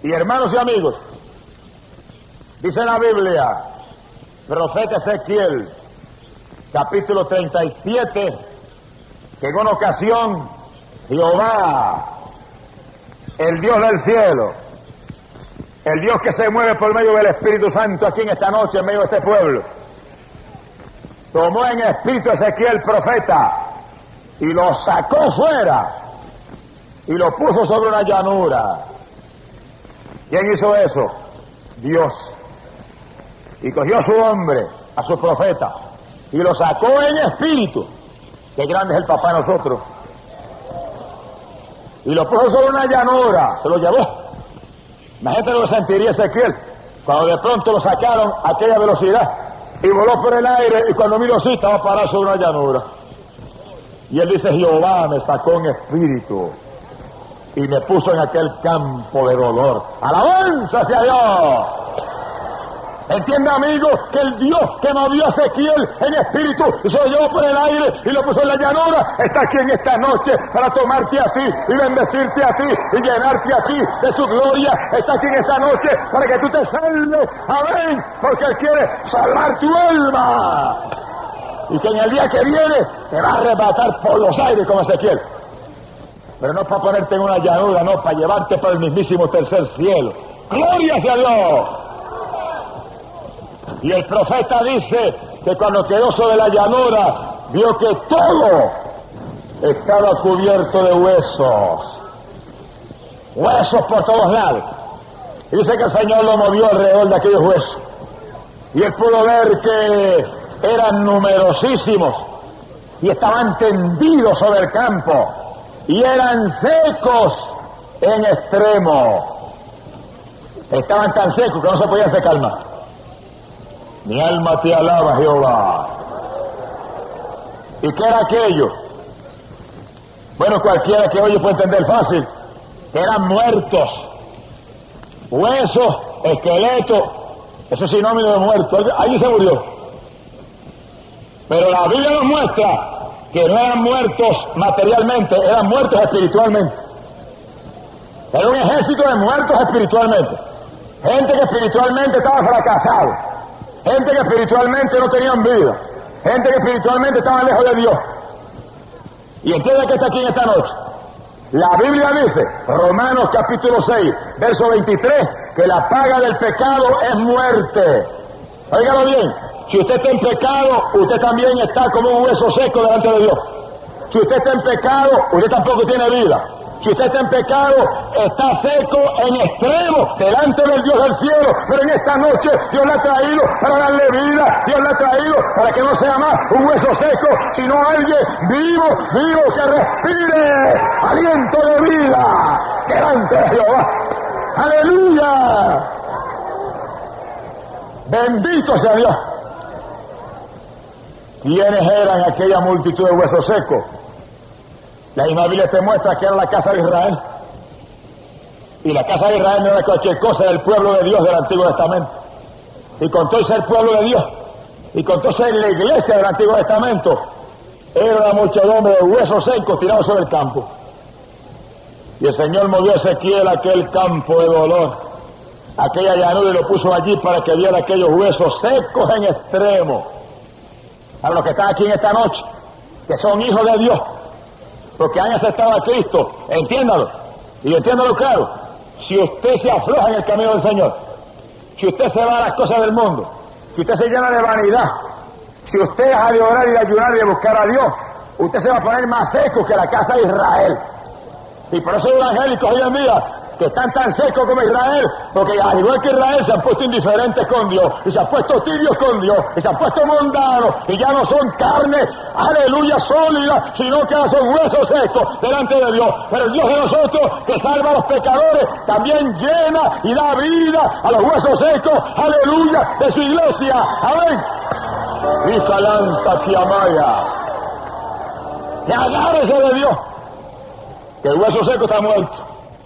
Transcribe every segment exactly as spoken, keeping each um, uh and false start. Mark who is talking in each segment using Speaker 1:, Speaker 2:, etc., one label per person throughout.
Speaker 1: Y hermanos y amigos, dice la Biblia, profeta Ezequiel, capítulo treinta y siete, que en una ocasión Jehová, el Dios del cielo, el Dios que se mueve por medio del Espíritu Santo aquí en esta noche, en medio de este pueblo, tomó en espíritu a Ezequiel profeta y lo sacó fuera y lo puso sobre una llanura. ¿Quién hizo eso? Dios. Y cogió a su hombre, a su profeta, y lo sacó en espíritu. Qué grande es el papá de nosotros. Y lo puso sobre una llanura, se lo llevó. La gente no lo sentiría Ezequiel cuando de pronto lo sacaron a aquella velocidad y voló por el aire, y cuando miró sí estaba parado sobre una llanura. Y él dice: Jehová me sacó en espíritu y me puso en aquel campo de dolor. ¡Alabanza hacia Dios! Entiende, amigo, que el Dios que movió a Ezequiel en espíritu y se lo llevó por el aire y lo puso en la llanura, está aquí en esta noche para tomarte a ti y bendecirte a ti y llenarte a ti de su gloria. Está aquí en esta noche para que tú te salves. Amén, porque Él quiere salvar tu alma. Y que en el día que viene te va a arrebatar por los aires como Ezequiel. Pero no para ponerte en una llanura, no, para llevarte para el mismísimo tercer cielo. ¡Gloria hacia Dios! Y el profeta dice que cuando quedó sobre la llanura, vio que todo estaba cubierto de huesos. Huesos por todos lados. Y dice que el Señor lo movió alrededor de aquellos huesos. Y él pudo ver que eran numerosísimos y estaban tendidos sobre el campo. Y eran secos en extremo. Estaban tan secos que no se podían secar más. Mi alma te alaba, Jehová. ¿Y qué era aquello? Bueno, cualquiera que oye puede entender fácil. Eran muertos. Huesos, esqueletos. Eso es sinónimo de muerto. Allí se murió. Pero la Biblia nos muestra que no eran muertos materialmente, eran muertos espiritualmente. Era un ejército de muertos espiritualmente. Gente que espiritualmente estaba fracasada. Gente que espiritualmente no tenían vida. Gente que espiritualmente estaba lejos de Dios. Y entiende que está aquí en esta noche. La Biblia dice, Romanos capítulo seis, verso veintitrés, que la paga del pecado es muerte. Óigalo bien. Si usted está en pecado, usted también está como un hueso seco delante de Dios. Si usted está en pecado, usted tampoco tiene vida. Si usted está en pecado, está seco en extremo delante del Dios del cielo. Pero en esta noche Dios le ha traído para darle vida. Dios le ha traído para que no sea más un hueso seco, sino alguien vivo, vivo, que respire aliento de vida delante de Jehová. ¡Aleluya! Bendito sea Dios. ¿Quiénes eran aquella multitud de huesos secos? La misma Biblia te muestra que era la casa de Israel. Y la casa de Israel no era cualquier cosa, era el pueblo de Dios del Antiguo Testamento. Y con todo ser pueblo de Dios, y con todo ser la iglesia del Antiguo Testamento, era una muchedumbre de huesos secos tirados sobre el campo. Y el Señor movió a Ezequiel a aquel campo de dolor, aquella llanura, y lo puso allí para que viera aquellos huesos secos en extremo. A los que están aquí en esta noche, que son hijos de Dios, porque han aceptado a Cristo, entiéndalo, y entiéndalo claro. Si usted se afloja en el camino del Señor, si usted se va a las cosas del mundo, si usted se llena de vanidad, si usted deja de orar y de ayunar y de buscar a Dios, usted se va a poner más seco que la casa de Israel. Y por eso los evangélicos hoy en día, que están tan secos como Israel, porque al igual que Israel se han puesto indiferentes con Dios, y se han puesto tibios con Dios, y se han puesto mundanos, y ya no son carne, aleluya, sólida, sino que ahora son huesos secos delante de Dios. Pero el Dios de nosotros, que salva a los pecadores, también llena y da vida a los huesos secos, aleluya, de su iglesia. Amén. Hija lanza Tiamaya, que agárrese de Dios, que el hueso seco está muerto.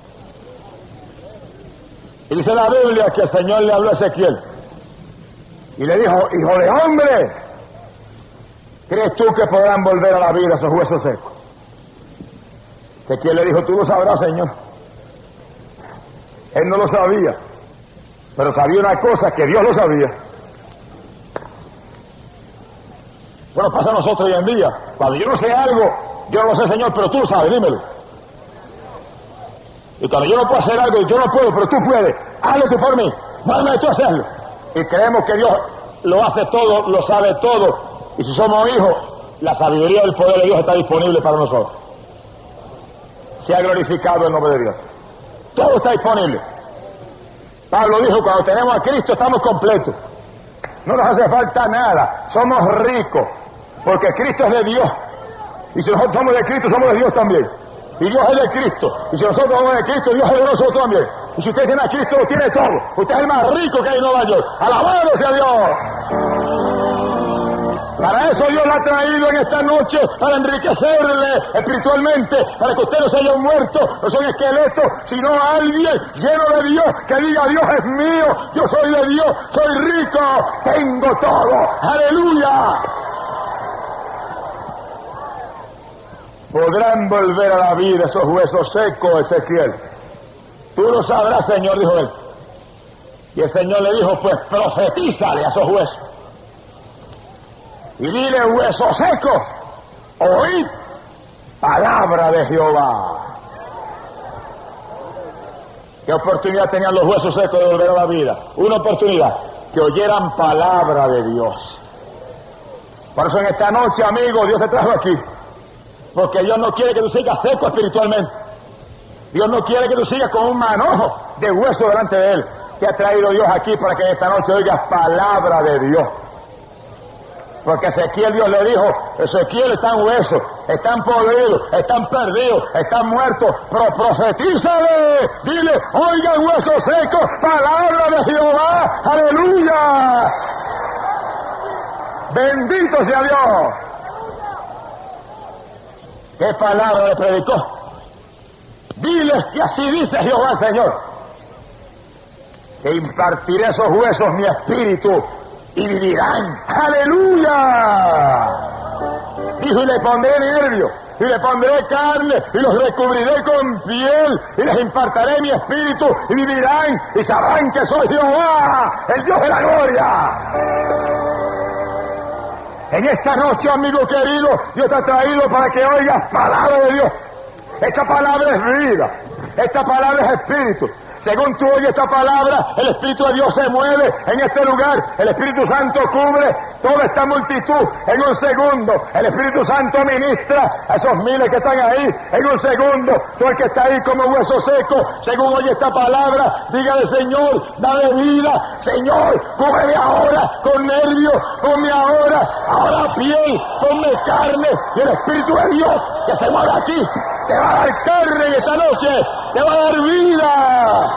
Speaker 1: Y dice la Biblia que el Señor le habló a Ezequiel y le dijo: hijo de hombre, ¿crees tú que podrán volver a la vida esos huesos secos? Ezequiel le dijo: tú lo sabrás, Señor. Él no lo sabía, pero sabía una cosa, que Dios lo sabía. Bueno, pasa a nosotros hoy en día. Cuando yo no sé algo, yo no lo sé, Señor, pero tú lo sabes, dímelo. Y cuando yo no puedo hacer algo, yo no puedo, pero tú puedes. Hazlo tú por mí, mándame tú a hacerlo. Y creemos que Dios lo hace todo, lo sabe todo. Y si somos hijos, la sabiduría y el poder de Dios está disponible para nosotros. Sea glorificado el nombre de Dios. Todo está disponible. Pablo dijo, cuando tenemos a Cristo estamos completos. No nos hace falta nada. Somos ricos, porque Cristo es de Dios. Y si nosotros somos de Cristo, somos de Dios también. Y Dios es de Cristo. Y si nosotros somos de Cristo, Dios es de nosotros también. Y si usted tiene a Cristo, lo tiene todo. Usted es el más rico que hay en Nueva York. ¡Alabado sea Dios! Para eso Dios lo ha traído en esta noche, para enriquecerle espiritualmente, para que usted no se haya muerto, no son esqueletos, sino alguien lleno de Dios, que diga, Dios es mío, yo soy de Dios, soy rico, tengo todo. ¡Aleluya! Podrán volver a la vida esos huesos secos, Ezequiel. Tú lo sabrás, Señor, dijo él. Y el Señor le dijo, pues profetízale a esos huesos. Y dile, huesos secos, oíd palabra de Jehová. ¿Qué oportunidad tenían los huesos secos de volver a la vida? Una oportunidad, que oyeran palabra de Dios. Por eso en esta noche, amigo, Dios te trajo aquí. Porque Dios no quiere que tú sigas seco espiritualmente. Dios no quiere que tú sigas con un manojo de hueso delante de Él. Te ha traído Dios aquí para que esta noche oigas palabra de Dios. Porque Ezequiel, Dios le dijo, Ezequiel, están huesos, están podridos, están perdidos, están muertos, pero profetízale, dile, oigan huesos secos, palabra de Jehová, aleluya. Bendito sea Dios. ¿Qué palabra le predicó? Diles que así dice Jehová el Señor, que impartiré a esos huesos mi espíritu y vivirán. ¡Aleluya! Dijo, y le pondré nervio, y le pondré carne, y los recubriré con piel, y les impartiré mi espíritu, y vivirán, y sabrán que soy Jehová, el Dios de la gloria. En esta noche, amigo querido, Dios te ha traído para que oigas palabra de Dios. Esta palabra es vida, esta palabra es espíritu. Según tú oyes esta palabra, el Espíritu de Dios se mueve en este lugar. El Espíritu Santo cubre toda esta multitud en un segundo. El Espíritu Santo ministra a esos miles que están ahí en un segundo. Tú el que está ahí como hueso seco, según oye esta palabra, dígale, Señor, dame vida. Señor, cúbreme ahora con nervios, ponme ahora, ahora piel, ponme carne. Y el Espíritu de Dios que se mueve aquí, te va a dar carne en esta noche, te va a dar vida.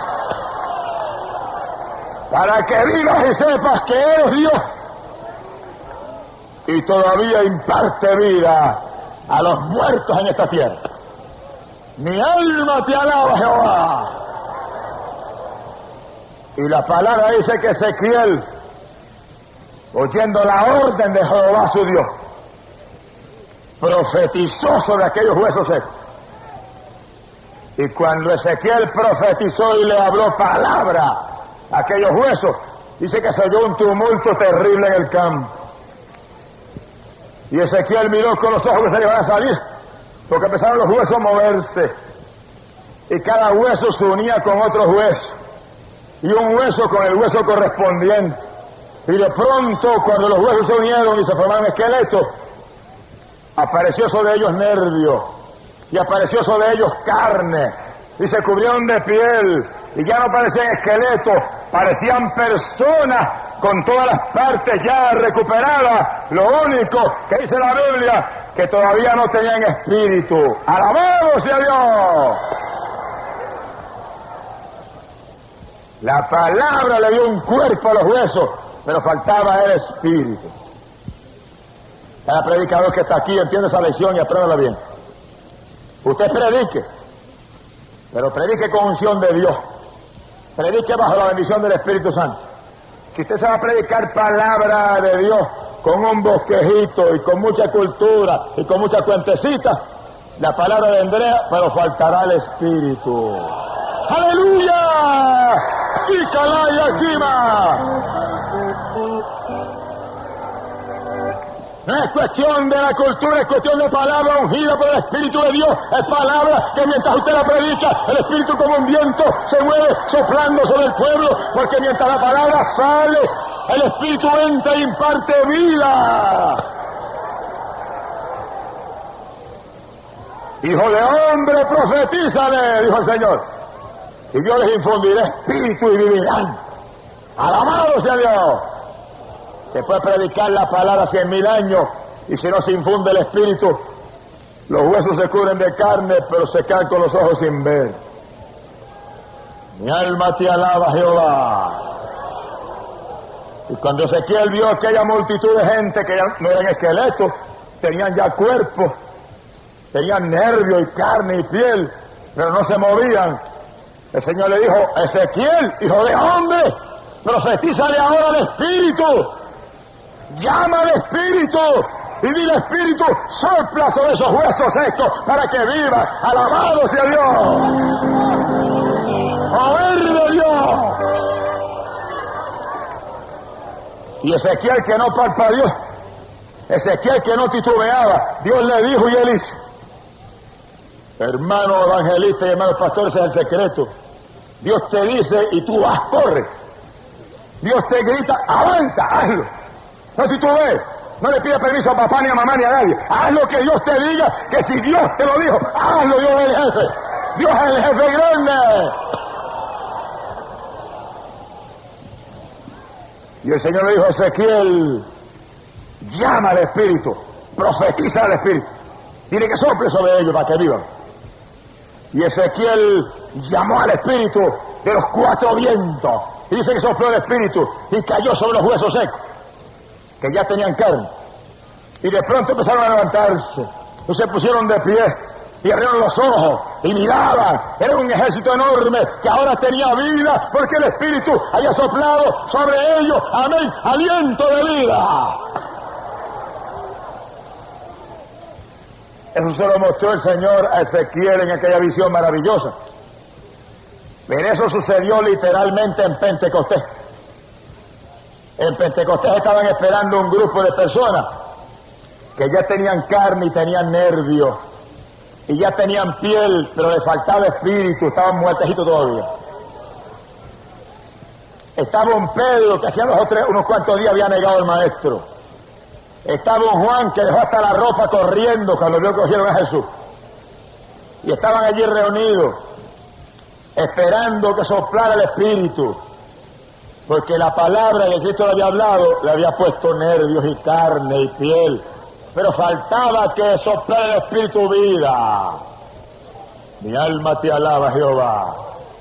Speaker 1: Para que vivas y sepas que eres Dios y todavía imparte vida a los muertos en esta tierra. Mi alma te alaba, Jehová. Y la palabra dice que Ezequiel, oyendo la orden de Jehová su Dios, profetizó sobre aquellos huesos secos. Y cuando Ezequiel profetizó y le habló palabra a aquellos huesos, dice que se oyó un tumulto terrible en el campo. Y Ezequiel miró con los ojos que se le iban a salir, porque empezaron los huesos a moverse. Y cada hueso se unía con otro hueso. Y un hueso con el hueso correspondiente. Y de pronto, cuando los huesos se unieron y se formaron esqueletos, apareció sobre ellos nervio. Y apareció sobre ellos carne. Y se cubrieron de piel. Y ya no parecían esqueletos, parecían personas con todas las partes ya recuperadas. Lo único que dice la Biblia, que todavía no tenían espíritu. ¡Alabado sea Dios! La palabra le dio un cuerpo a los huesos, pero faltaba el espíritu. Cada predicador que está aquí entiende esa lección y apréndala bien. Usted predique, pero predique con unción de Dios. Predique bajo la bendición del Espíritu Santo. Si usted se va a predicar palabra de Dios con un bosquejito y con mucha cultura y con mucha cuentecita, la palabra vendrá, pero faltará el Espíritu. ¡Aleluya! ¡Y calaya quima! No es cuestión de la cultura, es cuestión de palabra ungida por el Espíritu de Dios. Es palabra que mientras usted la predica, el Espíritu como un viento se mueve soplando sobre el pueblo, porque mientras la palabra sale, el Espíritu entra y imparte vida. Hijo de hombre, profetízale, dijo el Señor, y yo les infundiré espíritu y vivirán. Alabado sea Dios. Se puede predicar la palabra cien mil años y si no se infunde el espíritu, los huesos se cubren de carne, pero se caen con los ojos sin ver. Mi alma te alaba, Jehová. Y cuando Ezequiel vio aquella multitud de gente que ya no eran esqueletos, tenían ya cuerpo, tenían nervio y carne y piel, pero no se movían, el Señor le dijo: Ezequiel, hijo de hombre, profetízale ahora al espíritu. Llama al espíritu y dile: espíritu, sopla sobre esos huesos secos para que vivan. Alabado sea Dios. Poder de Dios. Y Ezequiel, que no parpadeó, Ezequiel, que no titubeaba, Dios le dijo y él hizo. Hermano evangelista y hermano pastor, ese es el secreto. Dios te dice y tú vas, corre. Dios te grita: avanza, hazlo. No titubees, no le pidas permiso a papá ni a mamá ni a nadie. Haz lo que Dios te diga, que si Dios te lo dijo, hazlo. Dios es el jefe. Dios es el jefe grande. Y el Señor le dijo a Ezequiel: llama al espíritu, profetiza al espíritu, dile que sople sobre ellos para que vivan. Y Ezequiel llamó al espíritu de los cuatro vientos, y dice que sopló el espíritu y cayó sobre los huesos secos, que ya tenían carne, y de pronto empezaron a levantarse, y se pusieron de pie, y abrieron los ojos, y miraban. Era un ejército enorme, que ahora tenía vida, porque el Espíritu había soplado sobre ellos, amén, aliento de vida. Eso se lo mostró el Señor a Ezequiel en aquella visión maravillosa. Pero eso sucedió literalmente en Pentecostés. En Pentecostés estaban esperando un grupo de personas que ya tenían carne y tenían nervios, y ya tenían piel, pero les faltaba espíritu, estaban muertecitos todavía. Estaba un Pedro que hacía unos, tres, unos cuantos días había negado al maestro. Estaba un Juan que dejó hasta la ropa corriendo cuando vio que cogieron a Jesús. Y estaban allí reunidos, esperando que soplara el espíritu. Porque la palabra que Cristo le había hablado le había puesto nervios y carne y piel, pero faltaba que soplara el espíritu vida. Mi alma te alaba, Jehová.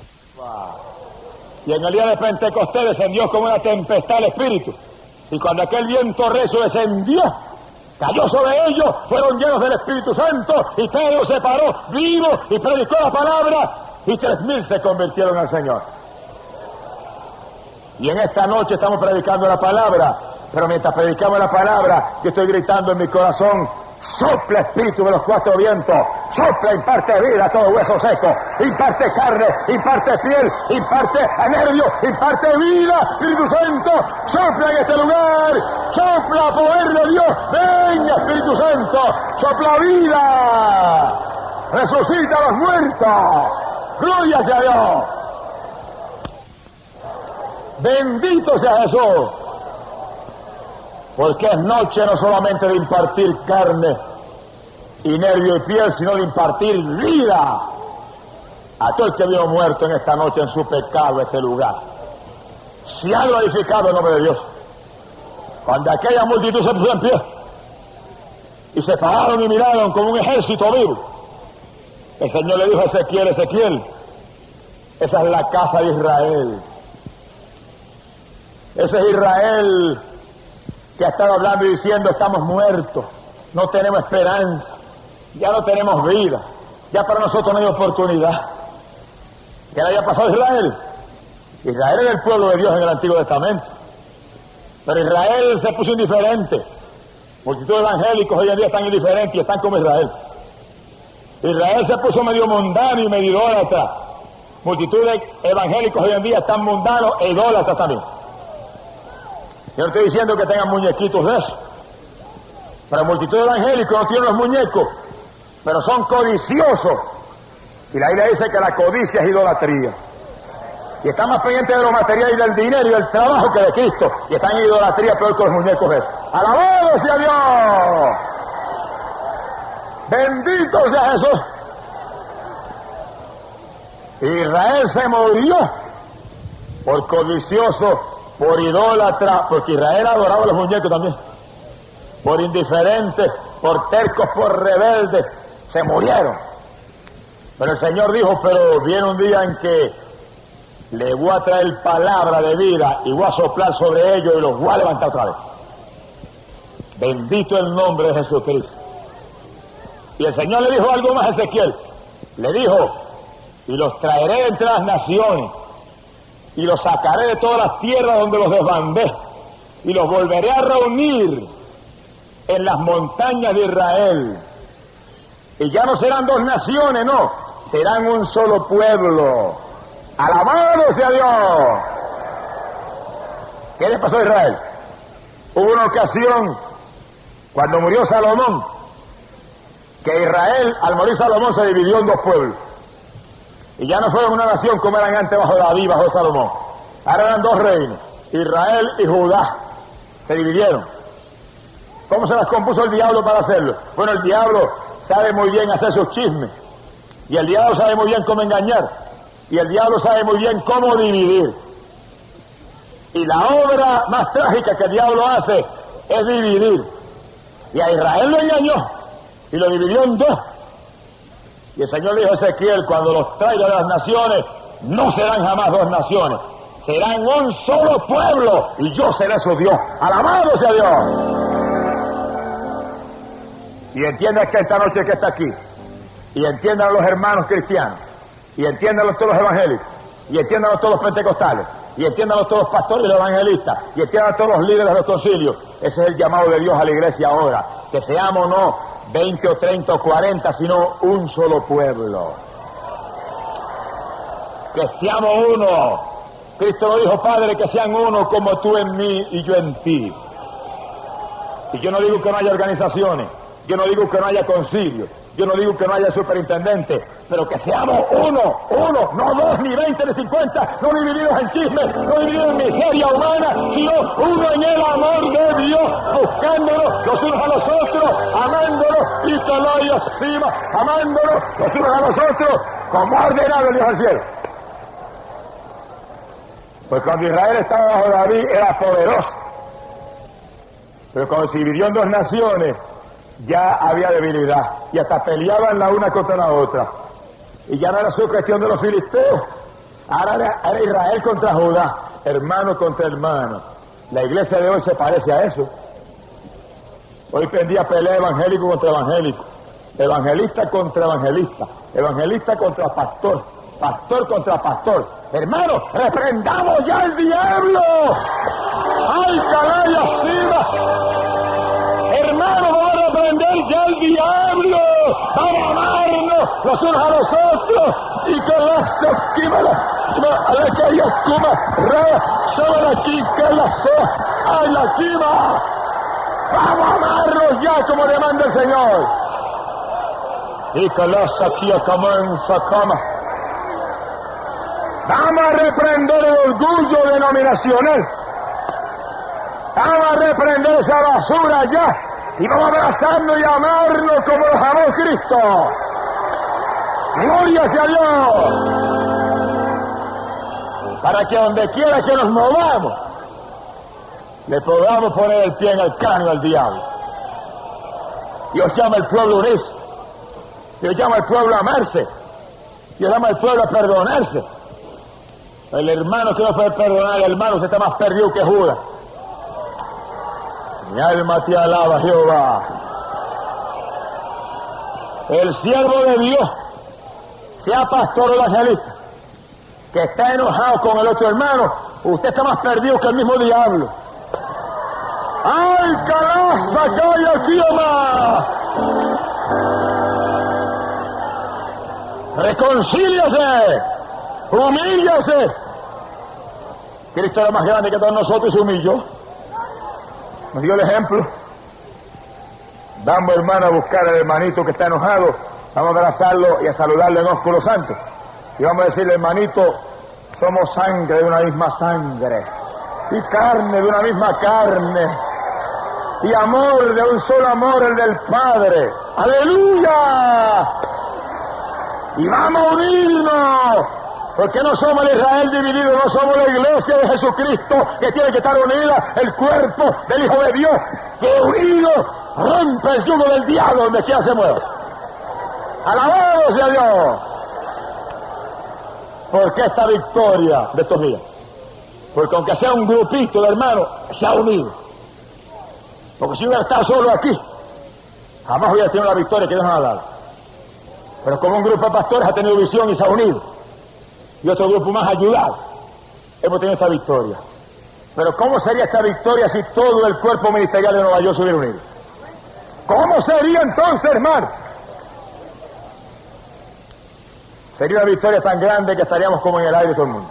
Speaker 1: Y en el día de Pentecostés descendió como una tempestad el espíritu, y cuando aquel viento recio descendió, cayó sobre ellos, fueron llenos del Espíritu Santo, y Pedro se paró vivo y predicó la palabra, y tres mil se convirtieron al Señor. Y en esta noche estamos predicando la palabra, pero mientras predicamos la palabra, yo estoy gritando en mi corazón: sopla espíritu de los cuatro vientos, sopla, imparte vida a todo hueso seco, imparte carne, imparte piel, imparte nervio, imparte vida. Espíritu Santo, sopla en este lugar, sopla poder de Dios, venga Espíritu Santo, sopla vida, resucita a los muertos, gloria a Dios. Bendito sea Jesús, porque es noche no solamente de impartir carne y nervio y piel, sino de impartir vida a todo el que vio muerto en esta noche en su pecado este lugar. Si ha glorificado el nombre de Dios. Cuando aquella multitud se puso en pie y se pararon y miraron como un ejército vivo, el Señor le dijo a Ezequiel: Ezequiel, esa es la casa de Israel. Ese es Israel que ha estado hablando y diciendo: estamos muertos, no tenemos esperanza, ya no tenemos vida, ya para nosotros no hay oportunidad. ¿Qué le haya pasado a Israel? Israel era el pueblo de Dios en el Antiguo Testamento, pero Israel se puso indiferente. Multitud de evangélicos hoy en día están indiferentes y están como Israel. Israel se puso medio mundano y medio idólatra, Multitud de evangélicos hoy en día están mundanos e idólatras también. Yo no estoy diciendo que tengan muñequitos de eso, pero multitud de evangélicos no tienen los muñecos, pero son codiciosos. Y la Biblia dice que la codicia es idolatría. Y están más pendientes de lo material y del dinero y del trabajo que de Cristo. Y están en idolatría peor que los muñecos esos. ¡Alabado sea Dios! ¡Bendito sea Jesús! Israel se murió por codicioso, por idólatra, porque Israel adoraba a los muñecos también. Por indiferentes, por tercos, por rebeldes, se murieron. Pero el Señor dijo, pero viene un día en que le voy a traer palabra de vida y voy a soplar sobre ellos y los voy a levantar otra vez. Bendito el nombre de Jesucristo. Y el Señor le dijo algo más a Ezequiel. Le dijo, y los traeré entre las naciones, y los sacaré de todas las tierras donde los desbandé, y los volveré a reunir en las montañas de Israel. Y ya no serán dos naciones, no, serán un solo pueblo. ¡Alabado sea Dios! ¿Qué le pasó a Israel? Hubo una ocasión, cuando murió Salomón, que Israel, al morir Salomón, se dividió en dos pueblos. Y ya no fueron una nación como eran antes bajo David, bajo Salomón. Ahora eran dos reinos, Israel y Judá. Se dividieron. ¿Cómo se las compuso el diablo para hacerlo? Bueno, el diablo sabe muy bien hacer sus chismes. Y el diablo sabe muy bien cómo engañar. Y el diablo sabe muy bien cómo dividir. Y la obra más trágica que el diablo hace es dividir. Y a Israel lo engañó y lo dividió en dos. Y el Señor le dijo a Ezequiel, cuando los traiga de las naciones, no serán jamás dos naciones, serán un solo pueblo, y yo seré su Dios. ¡Alabado sea Dios! Y entiendan que esta noche que está aquí, y entiendan los hermanos cristianos, y entiéndanlo todos los evangélicos, y entiéndanlo todos los pentecostales, y entiéndanlo todos los pastores y los evangelistas, y entiendan todos los líderes de los concilios. Ese es el llamado de Dios a la iglesia ahora, que seamos no veinte o treinta o cuarenta, sino un solo pueblo. Que seamos uno. Cristo lo dijo, Padre, que sean uno como tú en mí y yo en ti. Y yo no digo que no haya organizaciones, yo no digo que no haya concilios, yo no digo que no haya superintendente, pero que seamos uno, uno, no dos, ni veinte, ni cincuenta, no divididos en chismes, no divididos en miseria humana, sino uno en el amor de Dios, buscándonos los unos a los otros, amándonos, y que lo hay encima, amándonos los unos a los otros, como ordenado el Dios al cielo. Pues cuando Israel estaba bajo David era poderoso, pero cuando se dividió en dos naciones, ya había debilidad, y hasta peleaban la una contra la otra. Y ya no era su cuestión de los filisteos, ahora era, era Israel contra Judá, hermano contra hermano. La iglesia de hoy se parece a eso. Hoy pendía pelea evangélico contra evangélico, evangelista contra evangelista, evangelista contra pastor, pastor contra pastor. Hermano, reprendamos ya al diablo. ¡Ay, caray, encima! Hermano, vamos a reprender ya al diablo. Vamos a amarnos los unos a los otros. Y que la sosquímala, a la que hay oscuma, rara, sobre aquí, que la so, ¡ay, la quima! Vamos a amarnos ya como demanda el Señor. Y que la saquía comienza cama. Vamos a reprender el orgullo denominacional. Vamos a reprender esa basura ya. Y vamos a abrazarnos y amarnos como los amó Cristo. Gloria sea Dios. Para que donde quiera que nos movamos, le podamos poner el pie en el cráneo al diablo. Dios llama al pueblo a unirse. Dios llama al pueblo a amarse. Dios llama al pueblo a perdonarse. El hermano que no puede perdonar, el hermano se está más perdido que Judas. Mi alma te alaba, Jehová. El siervo de Dios, sea pastor o evangelista, que está enojado con el otro hermano, usted está más perdido que el mismo diablo. ¡Ay, calaza, que hay aquí, Omar! Reconcíliase. Humíllase. Cristo era más grande que todos nosotros y se humilló. Nos dio el ejemplo. Vamos, hermano, a buscar al hermanito que está enojado. Vamos a abrazarlo y a saludarle en ósculo santo. Y vamos a decirle, hermanito, somos sangre de una misma sangre. Y carne de una misma carne. Y amor de un solo amor, el del Padre. ¡Aleluya! Y vamos a unirnos. Porque no somos el Israel dividido, no somos la iglesia de Jesucristo que tiene que estar unida, el cuerpo del Hijo de Dios, que unido rompe el yugo del diablo donde quiera se mueva. ¡Alabado sea Dios! ¿Por qué esta victoria de estos días? Porque aunque sea un grupito de hermanos, se ha unido. Porque si hubiera estado solo aquí, jamás hubiera tenido la victoria que Dios nos ha dado. Pero como un grupo de pastores ha tenido visión y se ha unido, y otro grupo más ayudado, hemos tenido esta victoria. Pero ¿cómo sería esta victoria si todo el cuerpo ministerial de Nueva York se hubiera unido? ¿Cómo sería entonces, hermano? Sería una victoria tan grande que estaríamos como en el aire todo el mundo.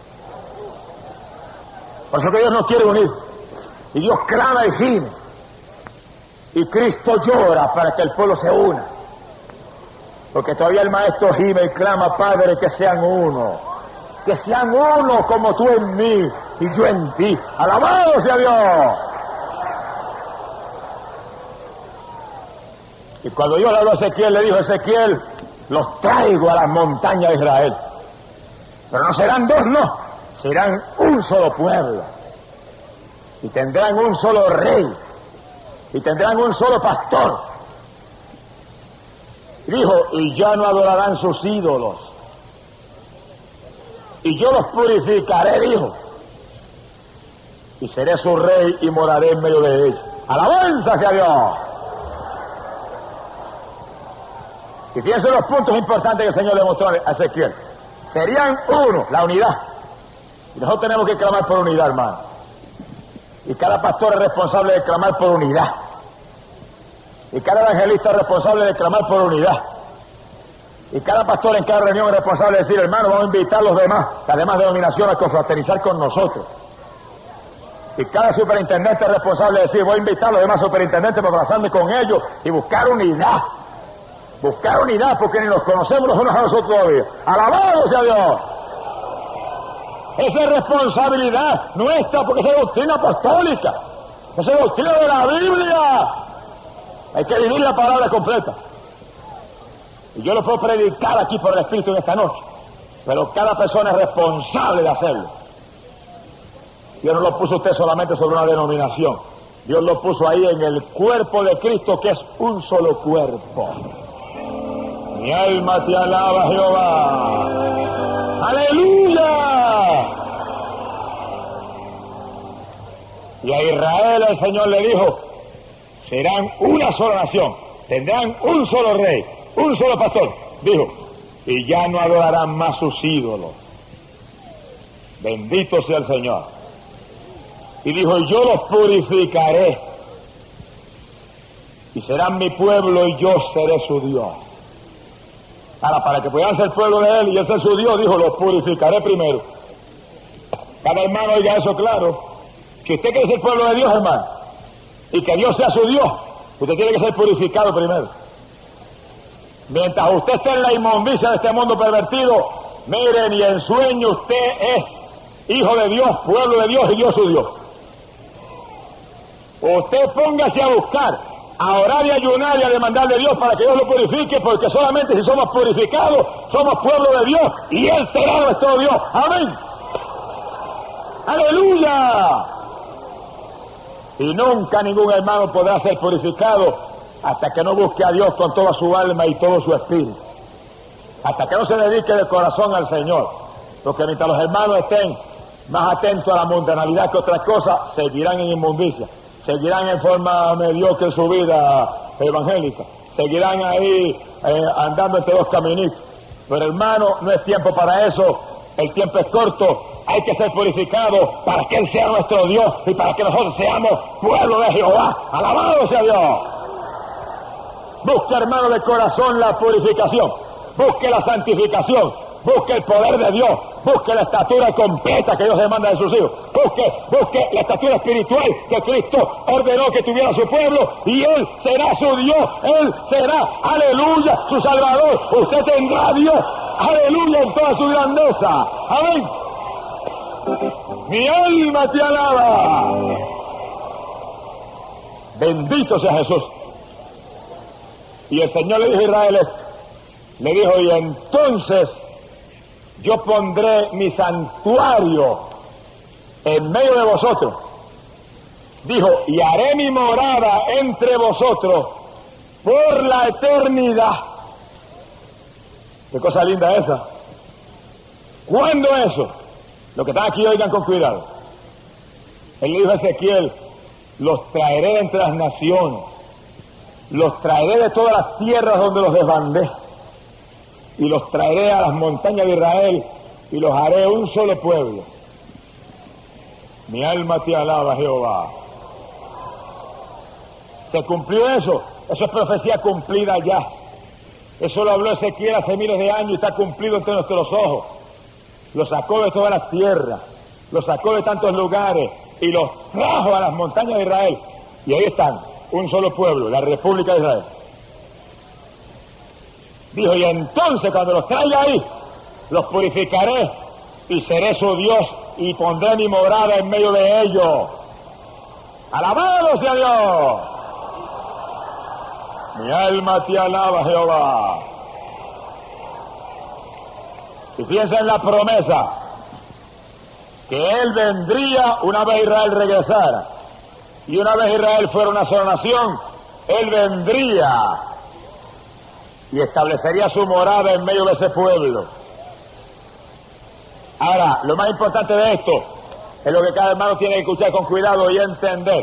Speaker 1: Por eso que Dios nos quiere unir. Y Dios clama y gime. Y Cristo llora para que el pueblo se una. Porque todavía el maestro gime y clama, Padre, que sean uno. Que sean uno como tú en mí y yo en ti. ¡Alabado sea Dios! Y cuando Dios le habló a Ezequiel, le dijo, Ezequiel, los traigo a las montañas de Israel. Pero no serán dos, no. Serán un solo pueblo. Y tendrán un solo rey. Y tendrán un solo pastor. Dijo, y ya no adorarán sus ídolos. Y yo los purificaré, dijo. Y seré su rey y moraré en medio de ellos. ¡Alabanza sea Dios! Y fíjense los puntos importantes que el Señor le mostró a Ezequiel. Serían uno, la unidad. Y nosotros tenemos que clamar por unidad, hermano. Y cada pastor es responsable de clamar por unidad. Y cada evangelista es responsable de clamar por unidad. Y cada pastor en cada reunión es responsable de decir, hermano, vamos a invitar a los demás, las demás denominaciones a confraternizar con nosotros. Y cada superintendente es responsable de decir, voy a invitar a los demás superintendentes para abrazarme con ellos y buscar unidad. Buscar unidad, porque ni nos conocemos los unos a nosotros todavía. ¡Alabado sea Dios! Esa es responsabilidad nuestra, porque esa es doctrina apostólica. Esa es doctrina de la Biblia. Hay que vivir la palabra completa. Y yo lo puedo predicar aquí por el Espíritu en esta noche. Pero cada persona es responsable de hacerlo. Dios no lo puso usted solamente sobre una denominación. Dios lo puso ahí en el cuerpo de Cristo, que es un solo cuerpo. Mi alma te alaba, Jehová. ¡Aleluya! Y a Israel el Señor le dijo, serán una sola nación, tendrán un solo rey, un solo pastor. Dijo, y ya no adorarán más sus ídolos. Bendito sea el Señor. Y dijo, yo los purificaré. Y serán mi pueblo y yo seré su Dios. Ahora, para que puedan ser pueblo de él y él ser su Dios, dijo, los purificaré primero. Cada hermano oiga eso claro. Si usted quiere ser pueblo de Dios, hermano, y que Dios sea su Dios, usted tiene que ser purificado primero. Mientras usted esté en la inmundicia de este mundo pervertido, miren, y en sueño usted es hijo de Dios, pueblo de Dios y Dios su Dios. Usted póngase a buscar, a orar y ayunar y a demandar de Dios para que Dios lo purifique, porque solamente si somos purificados, somos pueblo de Dios y Él será nuestro Dios. Amén. Aleluya. Y nunca ningún hermano podrá ser purificado hasta que no busque a Dios con toda su alma y todo su espíritu. Hasta que no se dedique de corazón al Señor. Porque mientras los hermanos estén más atentos a la mundanalidad que otras cosas, seguirán en inmundicia. Seguirán en forma mediocre en su vida evangélica. Seguirán ahí eh, andando entre dos caminitos. Pero hermano, no es tiempo para eso. El tiempo es corto. Hay que ser purificados para que Él sea nuestro Dios y para que nosotros seamos pueblo de Jehová. ¡Alabado sea Dios! Busque, hermano, de corazón la purificación. Busque la santificación. busque el poder de Dios, busque la estatura completa que Dios demanda de sus hijos, busque, busque la estatura espiritual que Cristo ordenó que tuviera su pueblo, y Él será su Dios, Él será, aleluya, su Salvador. Usted tendrá a Dios, aleluya, en toda su grandeza. Amén. Mi alma te alaba. Bendito sea Jesús. Y el Señor le dijo a Israel esto, le dijo, y entonces yo pondré mi santuario en medio de vosotros. Dijo, y haré mi morada entre vosotros por la eternidad. Qué cosa linda esa. ¿Cuándo eso? Los que están aquí oigan con cuidado. Él le dijo a Ezequiel, los traeré de entre las naciones, los traeré de todas las tierras donde los desbandé, y los traeré a las montañas de Israel, y los haré un solo pueblo. Mi alma te alaba, Jehová. ¿Se cumplió eso? Eso es profecía cumplida ya. Eso lo habló Ezequiel hace miles de años y está cumplido entre nuestros ojos. Lo sacó de todas las tierras, lo sacó de tantos lugares y los trajo a las montañas de Israel. Y ahí están, un solo pueblo, la República de Israel. Dijo, y entonces cuando los traiga ahí, los purificaré y seré su Dios y pondré mi morada en medio de ellos. ¡Alabado sea Dios! Mi alma te alaba, Jehová. Y piensa en la promesa que Él vendría una vez Israel regresara, y una vez Israel fuera una sola nación, Él vendría y establecería su morada en medio de ese pueblo. Ahora, lo más importante de esto es lo que cada hermano tiene que escuchar con cuidado y entender.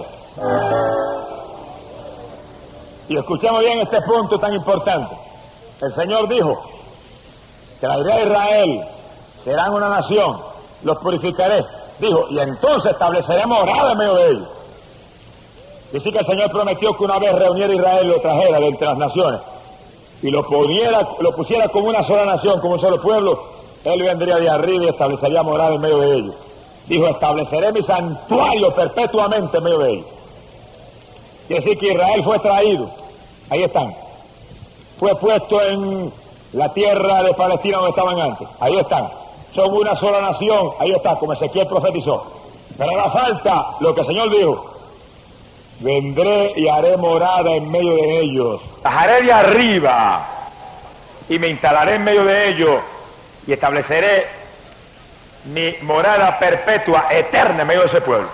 Speaker 1: Y escuchemos bien este punto tan importante. El Señor dijo, traeré a Israel, serán una nación, los purificaré. Dijo, y entonces estableceré morada en medio de ellos. Dice que el Señor prometió que una vez reuniera a Israel, lo trajera de entre las naciones, y lo, pudiera, lo pusiera como una sola nación, como un solo pueblo. Él vendría de arriba y establecería morada en medio de ellos. Dijo, estableceré mi santuario perpetuamente en medio de ellos. Quiere decir que Israel fue traído, ahí están, fue puesto en la tierra de Palestina donde estaban antes, ahí están, son una sola nación, ahí está, como Ezequiel profetizó. Pero ahora falta lo que el Señor dijo, vendré y haré morada en medio de ellos, bajaré de arriba y me instalaré en medio de ellos y estableceré mi morada perpetua, eterna en medio de ese pueblo.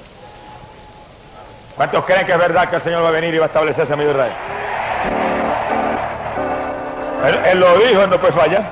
Speaker 1: ¿Cuántos creen que es verdad que el Señor va a venir y va a establecerse en medio de Israel? Él, él lo dijo, él no puede fallar.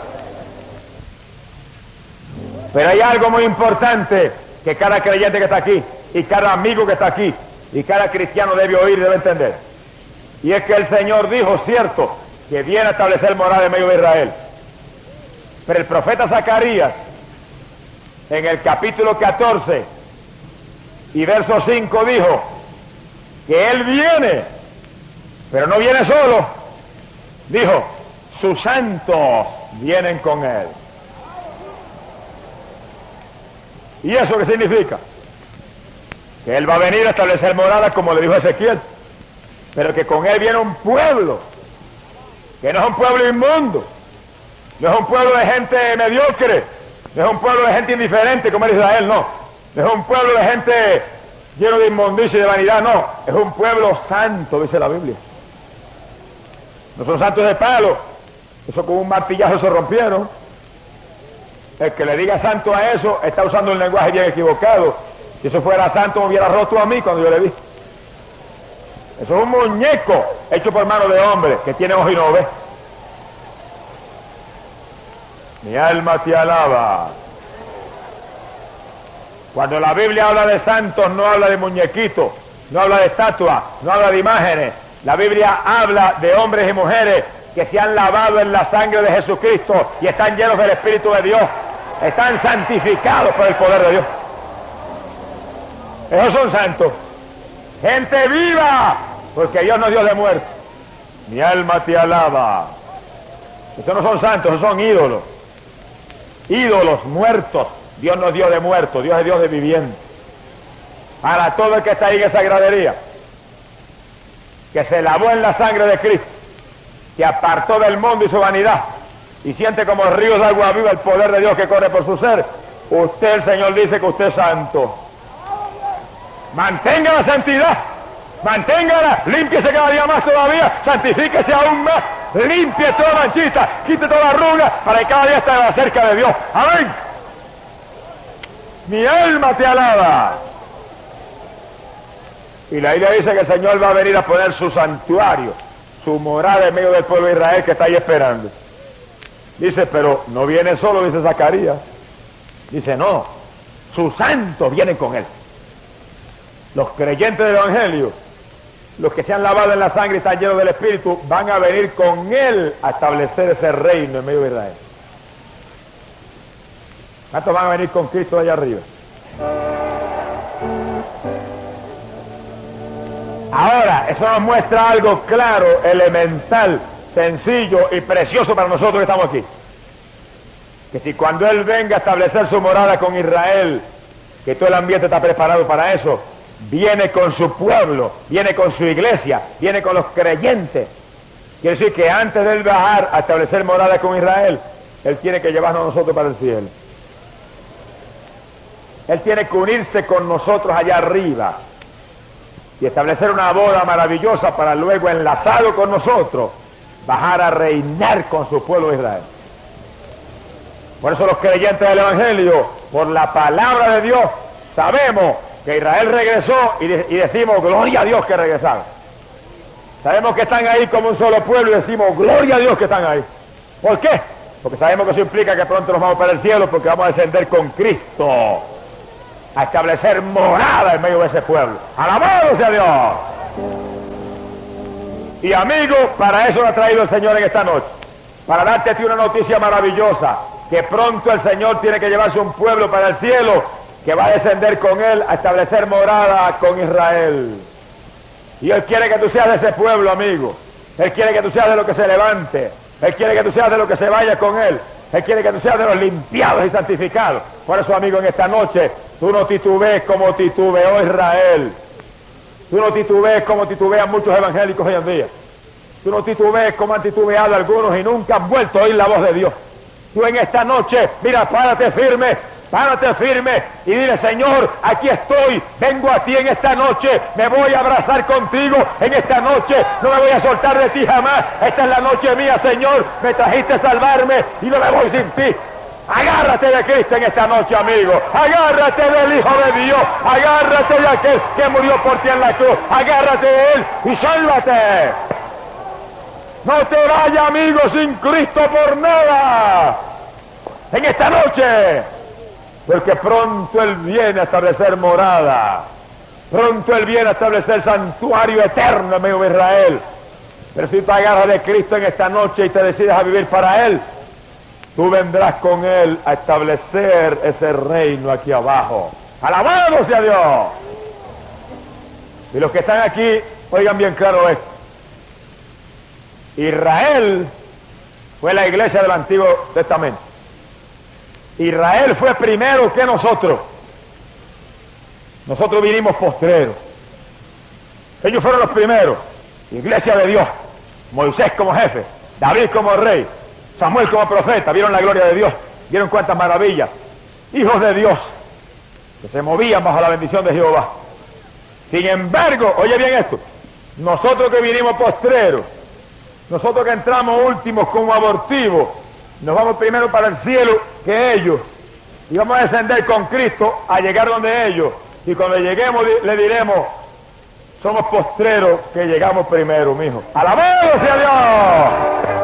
Speaker 1: Pero hay algo muy importante que cada creyente que está aquí, y cada amigo que está aquí, y cada cristiano debe oír y debe entender. Y es que el Señor dijo, cierto, que viene a establecer morada en medio de Israel. Pero el profeta Zacarías, en el capítulo catorce y verso cinco, dijo que Él viene, pero no viene solo. Dijo, sus santos vienen con Él. ¿Y eso qué significa? Que Él va a venir a establecer morada, como le dijo Ezequiel, pero que con Él viene un pueblo, que no es un pueblo inmundo, no es un pueblo de gente mediocre, no es un pueblo de gente indiferente como era Israel, no, no es un pueblo de gente lleno de inmundicia y de vanidad, no, es un pueblo santo, dice la Biblia. No son santos de palo, eso con un martillazo se rompieron. El que le diga santo a eso está usando un lenguaje bien equivocado. Si eso fuera santo me hubiera roto a mí cuando yo le vi. Eso es un muñeco hecho por mano de hombre que tiene ojo y no ve. Mi alma te alaba. Cuando la Biblia habla de santos no habla de muñequitos, no habla de estatuas, no habla de imágenes. La Biblia habla de hombres y mujeres que se han lavado en la sangre de Jesucristo y están llenos del Espíritu de Dios, están santificados por el poder de Dios. Esos son santos, gente viva, porque Dios no es Dios de muerte. Mi alma te alaba. Esos no son santos, esos son ídolos. ídolos muertos. Dios no es Dios de muertos, Dios es Dios de vivientes. Para todo el que está ahí en esa gradería, que se lavó en la sangre de Cristo, que apartó del mundo y su vanidad, y siente como ríos de agua viva el poder de Dios que corre por su ser, usted, el Señor dice que usted es santo. Mantenga la santidad, manténgala, límpiese cada día más todavía, santifíquese aún más, limpie toda manchita, quite toda arruga, para que cada día esté más cerca de Dios. Amén. Mi alma te alaba. Y la Biblia dice que el Señor va a venir a poner su santuario, su morada en medio del pueblo de Israel que está ahí esperando. Dice, pero no viene solo, dice Zacarías. Dice, no, sus santos vienen con él. Los creyentes del Evangelio, los que se han lavado en la sangre y están llenos del Espíritu, van a venir con él a establecer ese reino en medio de Israel. ¿Cuántos van a venir con Cristo allá arriba? Ahora, eso nos muestra algo claro, elemental, sencillo y precioso para nosotros que estamos aquí. Que si cuando Él venga a establecer su morada con Israel, que todo el ambiente está preparado para eso, viene con su pueblo, viene con su iglesia, viene con los creyentes. Quiere decir que antes de Él bajar a establecer morada con Israel, Él tiene que llevarnos a nosotros para el cielo. Él tiene que unirse con nosotros allá arriba y establecer una boda maravillosa para luego, enlazado con nosotros, bajar a reinar con su pueblo de Israel. Por eso los creyentes del Evangelio, por la palabra de Dios, sabemos que Israel regresó y, de, y decimos, gloria a Dios que regresaron. Sabemos que están ahí como un solo pueblo y decimos, gloria a Dios que están ahí. ¿Por qué? Porque sabemos que eso implica que pronto nos vamos para el cielo, porque vamos a descender con Cristo a establecer morada en medio de ese pueblo. ¡Alabado sea Dios! Y amigos, para eso lo ha traído el Señor en esta noche, para darte a ti una noticia maravillosa, que pronto el Señor tiene que llevarse un pueblo para el cielo, que va a descender con Él a establecer morada con Israel. Y Él quiere que tú seas de ese pueblo, amigo. Él quiere que tú seas de los que se levante. Él quiere que tú seas de los que se vaya con Él. Él quiere que tú seas de los limpiados y santificados. Por eso, amigo, en esta noche, tú no titubees como titubeó Israel. Tú no titubees como titubean muchos evangélicos hoy en día. Tú no titubees como han titubeado algunos y nunca han vuelto a oír la voz de Dios. Tú en esta noche, mira, párate firme, párate firme y dile, Señor, aquí estoy, vengo a ti en esta noche, me voy a abrazar contigo en esta noche, no me voy a soltar de ti jamás, esta es la noche mía, Señor, me trajiste a salvarme y no me voy sin ti. Agárrate de Cristo en esta noche, amigo, agárrate del Hijo de Dios, agárrate de aquel que murió por ti en la cruz, agárrate de Él y sálvate. No te vayas, amigo, sin Cristo por nada en esta noche, porque pronto Él viene a establecer morada, pronto Él viene a establecer santuario eterno en medio de Israel. Pero si te agarras de Cristo en esta noche y te decides a vivir para Él, tú vendrás con Él a establecer ese reino aquí abajo. ¡Alabado sea Dios! Y los que están aquí, oigan bien claro esto. Israel fue la iglesia del Antiguo Testamento. Israel fue primero que nosotros. Nosotros vinimos postreros. Ellos fueron los primeros. Iglesia de Dios. Moisés como jefe. David como rey. Samuel como profeta. Vieron la gloria de Dios. Vieron cuántas maravillas. Hijos de Dios que se movían bajo la bendición de Jehová. Sin embargo, oye bien esto. Nosotros que vinimos postreros, nosotros que entramos últimos como abortivos, nos vamos primero para el cielo que ellos, y vamos a descender con Cristo a llegar donde ellos, y cuando lleguemos le diremos, somos postreros que llegamos primero, mijo. ¡Alabado sea Dios!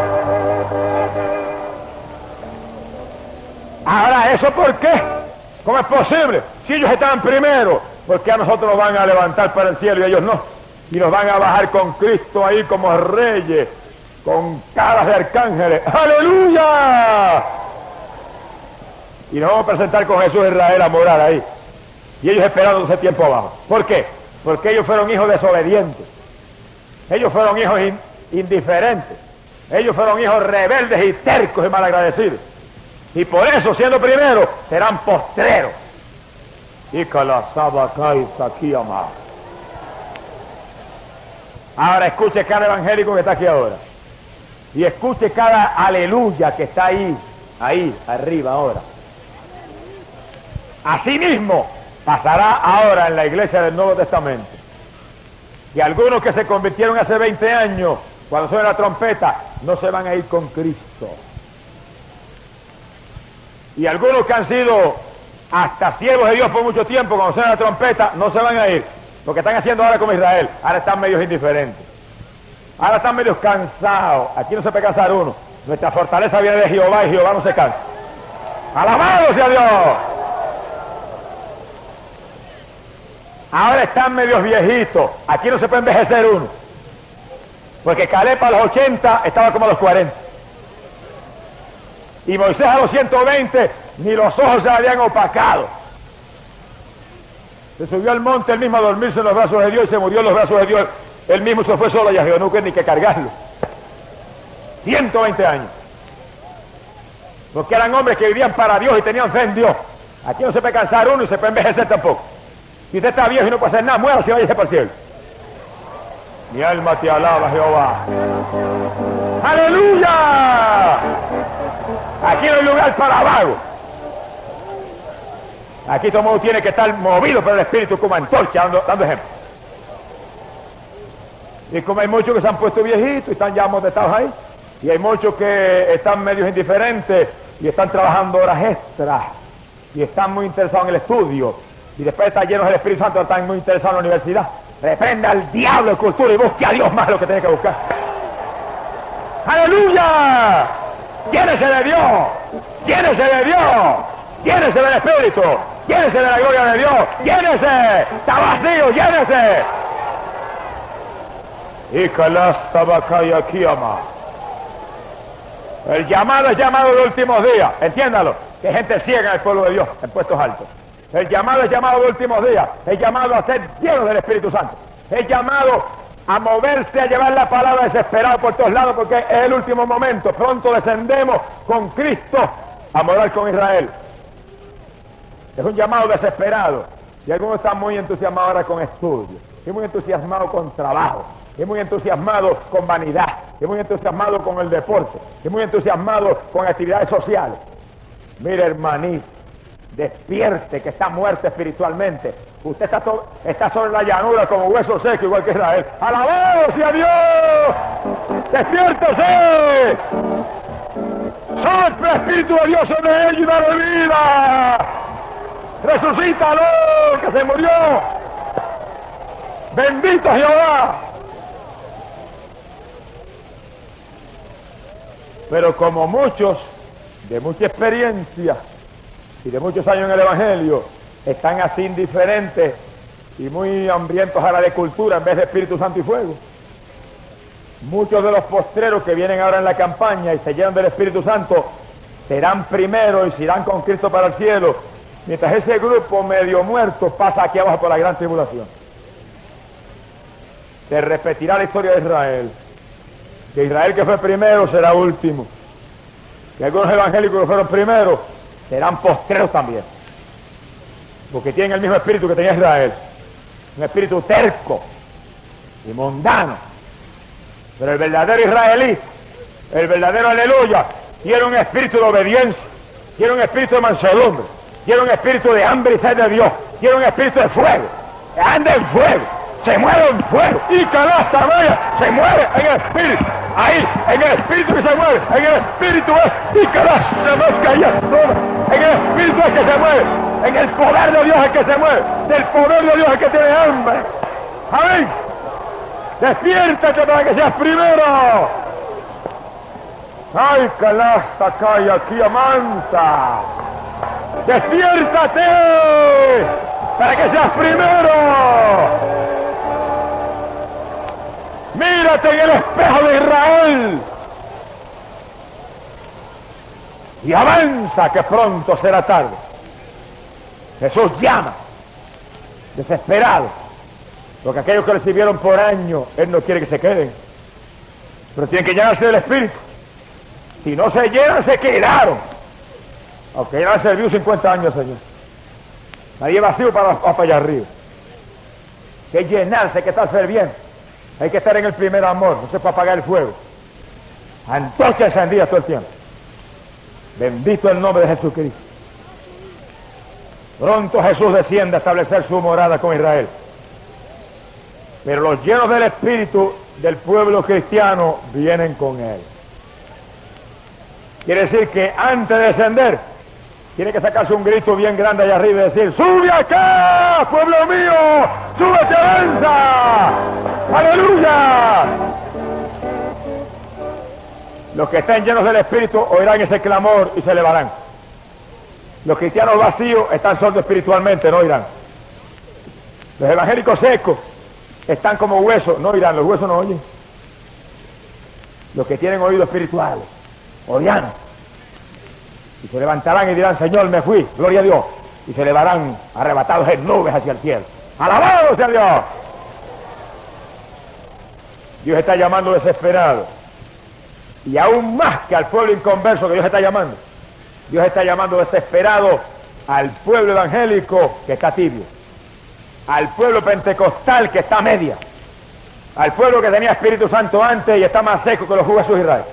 Speaker 1: Ahora, ¿eso por qué? ¿Cómo es posible? Si ellos estaban primero, ¿por qué a nosotros nos van a levantar para el cielo y ellos no? Y nos van a bajar con Cristo ahí como reyes, con caras de arcángeles. ¡Aleluya! Y nos vamos a presentar con Jesús de Israel a morar ahí. Y ellos esperando ese tiempo abajo. ¿Por qué? Porque ellos fueron hijos desobedientes. Ellos fueron hijos in, indiferentes. Ellos fueron hijos rebeldes y tercos y malagradecidos. Y por eso, siendo primeros, serán postreros. Y que la sabacáis aquí, amado. Ahora escuche cada evangélico que está aquí ahora. Y escuche cada aleluya que está ahí, ahí, arriba ahora. Asimismo, pasará ahora en la iglesia del Nuevo Testamento. Y algunos que se convirtieron hace veinte años, cuando suena la trompeta, no se van a ir con Cristo. Y algunos que han sido hasta siervos de Dios por mucho tiempo, cuando suena la trompeta, no se van a ir. Lo que están haciendo ahora como Israel, ahora están medios indiferentes. Ahora están medios cansados. Aquí no se puede cansar uno. Nuestra fortaleza viene de Jehová y Jehová no se cansa. ¡Alabado sea Dios! Ahora están medios viejitos. Aquí no se puede envejecer uno. Porque Caleb a los ochenta estaba como a los cuarenta. Y Moisés a los ciento veinte, ni los ojos se habían opacado. Se subió al monte él mismo a dormirse en los brazos de Dios y se murió en los brazos de Dios. Él mismo se fue solo y a Jehová no ni que cargarlo. ciento veinte años. Porque eran hombres que vivían para Dios y tenían fe en Dios. Aquí no se puede cansar uno y se puede envejecer tampoco. Si usted está viejo y no puede hacer nada, muera si vaya para el cielo. Mi alma te alaba, Jehová. ¡Aleluya! Aquí no hay lugar para vago. Aquí todo el mundo tiene que estar movido por el Espíritu como antorcha, dando, dando ejemplo. Y como hay muchos que se han puesto viejitos y están ya amotetados ahí, y hay muchos que están medios indiferentes y están trabajando horas extras, y están muy interesados en el estudio, y después de estar llenos del Espíritu Santo están muy interesados en la universidad. Reprenda al diablo de cultura y busque a Dios más de lo que tiene que buscar. ¡Aleluya! ¡Llénese de Dios! ¡Llénese de Dios! ¡Llénese del Espíritu! ¡Llénese de la gloria de Dios! ¡Llénese! ¡Está vacío! ¡Llénese! Y que la sabacaya aquí, ama. El llamado es llamado de últimos días. Entiéndalo. Que hay gente ciega en el pueblo de Dios, en puestos altos. El llamado es llamado de últimos días. Es llamado a ser lleno del Espíritu Santo. Es llamado a moverse, a llevar la palabra desesperado por todos lados, porque es el último momento. Pronto descendemos con Cristo a morar con Israel. Es un llamado desesperado. Y algunos están muy entusiasmados ahora con estudios. Y muy entusiasmados con trabajo. Y muy entusiasmados con vanidad. Y muy entusiasmados con el deporte. Y muy entusiasmados con actividades sociales. Mire, hermanito, despierte que está muerto espiritualmente. Usted está, to- está sobre la llanura como hueso seco, igual que Israel. ¡Alabado sea Dios! ¡Despiértese! ¡Sopla Espíritu de Dios sobre él y dale vida! ¡Resucítalo, que se murió! ¡Bendito Jehová! Pero como muchos, de mucha experiencia y de muchos años en el Evangelio, están así indiferentes y muy hambrientos ahora de cultura en vez de Espíritu Santo y fuego. Muchos de los postreros que vienen ahora en la campaña y se llenan del Espíritu Santo serán primero y se irán con Cristo para el cielo, mientras ese grupo medio muerto pasa aquí abajo por la gran tribulación. Se repetirá la historia de Israel, que Israel que fue primero será último, que algunos evangélicos que fueron primeros serán postreros también, porque tienen el mismo espíritu que tenía Israel, un espíritu terco y mundano. Pero el verdadero israelí, el verdadero aleluya, tiene un espíritu de obediencia, tiene un espíritu de mansedumbre, tiene un espíritu de hambre y sed de Dios, tiene un espíritu de fuego, anda en fuego, se mueve en fuego, y canasta vaya, se mueve en el espíritu, ahí, en el espíritu que se mueve, en el espíritu es, y canasta no calla, en el espíritu es que se mueve, en el poder de Dios es que se mueve, del poder de Dios es que tiene hambre. Amén. Despiértate para que seas primero. Ay, calasta, calla, aquí amanta. Despiértate para que seas primero. Mírate en el espejo de Israel y avanza, que pronto será tarde. Jesús llama, desesperado, porque aquellos que recibieron por años, Él no quiere que se queden, pero tienen que llenarse del Espíritu. Si no se llenan, se quedaron. Aunque ya le servido cincuenta años, Señor. Nadie vacío para, para allá arriba. Hay que llenarse, hay que estar ferviente. Hay que estar en el primer amor, no se puede apagar el fuego. Antorcha encendida todo el tiempo. Bendito el nombre de Jesucristo. Pronto Jesús desciende a establecer su morada con Israel. Pero los llenos del Espíritu del pueblo cristiano vienen con él. Quiere decir que antes de descender, tiene que sacarse un grito bien grande allá arriba y decir: ¡sube acá, pueblo mío! ¡Súbete, avanza! ¡Aleluya! Los que estén llenos del Espíritu oirán ese clamor y se elevarán. Los cristianos vacíos están sordos espiritualmente, no oirán. Los evangélicos secos están como huesos, no oirán, los huesos no oyen. Los que tienen oído espiritual oirán. Y se levantarán y dirán: Señor, me fui, gloria a Dios. Y se elevarán arrebatados en nubes hacia el cielo. ¡Alabado sea Dios! Dios está llamando desesperado. Y aún más que al pueblo inconverso que Dios está llamando. Dios está llamando desesperado al pueblo evangélico que está tibio. Al pueblo pentecostal que está a media. Al pueblo que tenía Espíritu Santo antes y está más seco que los huesos de Israel.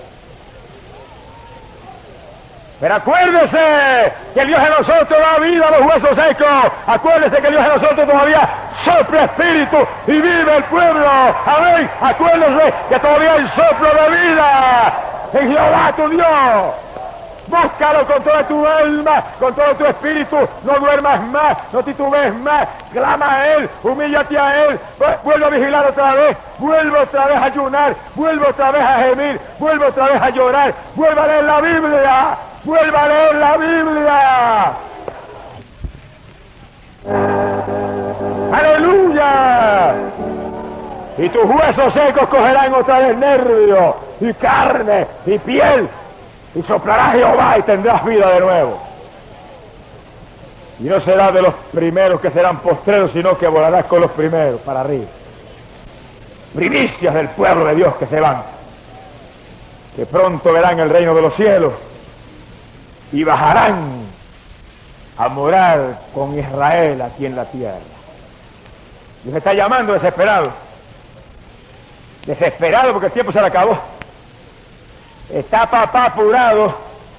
Speaker 1: Pero acuérdese que Dios en nosotros da vida a los huesos secos. Acuérdese que Dios en nosotros todavía sopla espíritu y vive el pueblo. Amén. Acuérdese que todavía hay soplo de vida en Jehová tu Dios. Búscalo con toda tu alma, con todo tu espíritu. No duermas más, no titubees más. Clama a Él, humíllate a Él. Vuelve a vigilar otra vez. Vuelve otra vez a ayunar. Vuelve otra vez a gemir. Vuelve otra vez a llorar. Vuelve a leer la Biblia. Vuelve a leer la Biblia. ¡Aleluya! Y tus huesos secos cogerán otra vez nervio y carne y piel. Y soplará Jehová y tendrás vida de nuevo. Y no serás de los primeros que serán postreros, sino que volarás con los primeros para arriba. Primicias del pueblo de Dios que se van, que pronto verán el reino de los cielos y bajarán a morar con Israel aquí en la tierra. Dios está llamando desesperado. Desesperado porque el tiempo se le acabó. Está papá apurado,